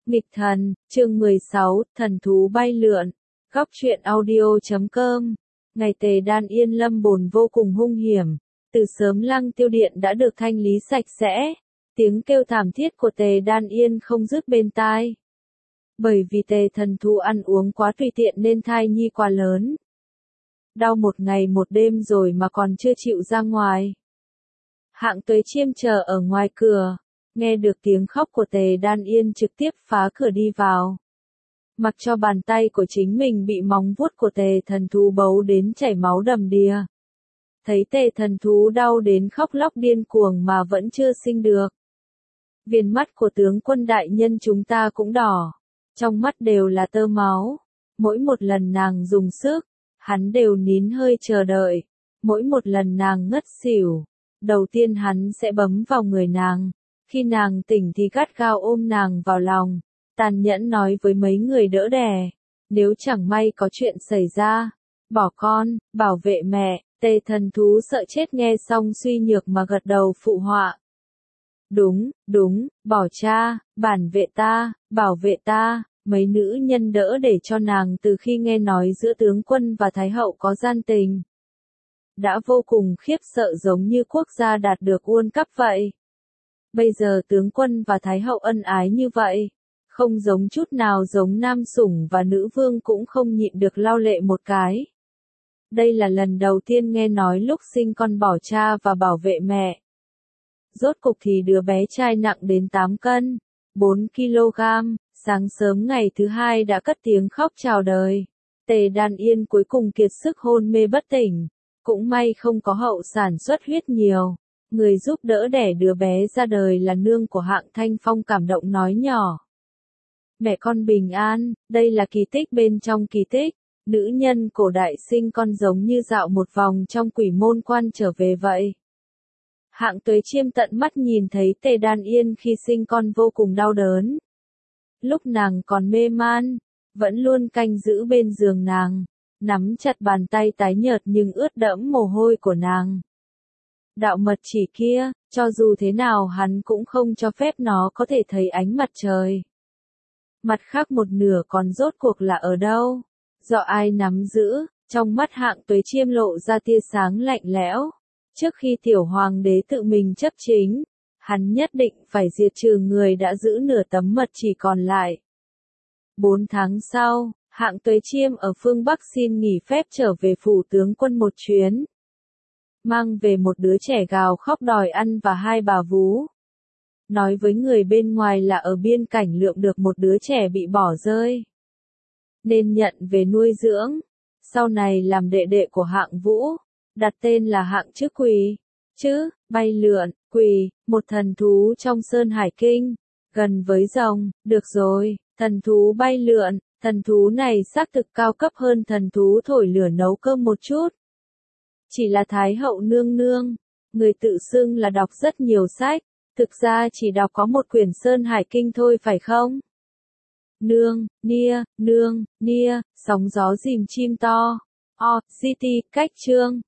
Nghịch thần, chương 16, thần thú bay lượn. Góc truyện audio.com. Ngày Tề Đan Yên lâm bồn vô cùng hung hiểm. Từ sớm Lăng Tiêu Điện đã được thanh lý sạch sẽ. Tiếng kêu thảm thiết của Tề Đan Yên không dứt bên tai. Bởi vì Tề thần thú ăn uống quá tùy tiện nên thai nhi quá lớn. Đau một ngày một đêm rồi mà còn chưa chịu ra ngoài. Hạng Tuế Chiêm chờ ở ngoài cửa. Nghe được tiếng khóc của Tề Đan Yên trực tiếp phá cửa đi vào. Mặc cho bàn tay của chính mình bị móng vuốt của Tề thần thú bấu đến chảy máu đầm đìa. Thấy Tề thần thú đau đến khóc lóc điên cuồng mà vẫn chưa sinh được. Viền mắt của tướng quân đại nhân chúng ta cũng đỏ. Trong mắt đều là tơ máu. Mỗi một lần nàng dùng sức, hắn đều nín hơi chờ đợi. Mỗi một lần nàng ngất xỉu, đầu tiên hắn sẽ bấm vào người nàng. Khi nàng tỉnh thì gắt gao ôm nàng vào lòng, tàn nhẫn nói với mấy người đỡ đẻ, nếu chẳng may có chuyện xảy ra, bỏ con, bảo vệ mẹ. Tề thần thú sợ chết nghe xong suy nhược mà gật đầu phụ họa. Đúng, bỏ cha, bản vệ ta, bảo vệ ta. Mấy nữ nhân đỡ để cho nàng từ khi nghe nói giữa tướng quân và thái hậu có gian tình. Đã vô cùng khiếp sợ giống như quốc gia đạt được World Cup vậy. Bây giờ tướng quân và thái hậu ân ái như vậy, không giống chút nào giống nam sủng và nữ vương cũng không nhịn được lau lệ một cái. Đây là lần đầu tiên nghe nói lúc sinh con bỏ cha và bảo vệ mẹ. Rốt cục thì đứa bé trai nặng đến 8 cân, 4 kg, sáng sớm ngày thứ hai đã cất tiếng khóc chào đời. Tề Đan Yên cuối cùng kiệt sức hôn mê bất tỉnh, cũng may không có hậu sản xuất huyết nhiều. Người giúp đỡ đẻ đứa bé ra đời là nương của Hạng Thanh Phong cảm động nói nhỏ. Mẹ con bình an, đây là kỳ tích bên trong kỳ tích. Nữ nhân cổ đại sinh con giống như dạo một vòng trong quỷ môn quan trở về vậy. Hạng Tuế Chiêm tận mắt nhìn thấy Tề Đan Yên khi sinh con vô cùng đau đớn. Lúc nàng còn mê man, vẫn luôn canh giữ bên giường nàng, nắm chặt bàn tay tái nhợt nhưng ướt đẫm mồ hôi của nàng. Đạo mật chỉ kia, cho dù thế nào hắn cũng không cho phép nó có thể thấy ánh mặt trời. Mặt khác một nửa còn rốt cuộc là ở đâu? Do ai nắm giữ? Trong mắt Hạng Tuế Chiêm lộ ra tia sáng lạnh lẽo. Trước khi tiểu hoàng đế tự mình chấp chính, hắn nhất định phải diệt trừ người đã giữ nửa tấm mật chỉ còn lại. 4 tháng sau, Hạng Tuế Chiêm ở phương Bắc xin nghỉ phép trở về phủ tướng quân một chuyến. Mang về một đứa trẻ gào khóc đòi ăn và 2 bà vú. Nói với người bên ngoài là ở biên cảnh lượm được một đứa trẻ bị bỏ rơi. Nên nhận về nuôi dưỡng. Sau này làm đệ đệ của Hạng Vũ. Đặt tên là Hạng Chữ Quỳ. Chữ, bay lượn, quỳ, một thần thú trong Sơn Hải Kinh. Gần với rồng, được rồi, thần thú bay lượn. Thần thú này xác thực cao cấp hơn thần thú thổi lửa nấu cơm một chút. Chỉ là Thái hậu nương nương, người tự xưng là đọc rất nhiều sách, thực ra chỉ đọc có một quyển Sơn Hải Kinh thôi phải không? Nương, nia, sóng gió rìm chim to, GT, cách chương.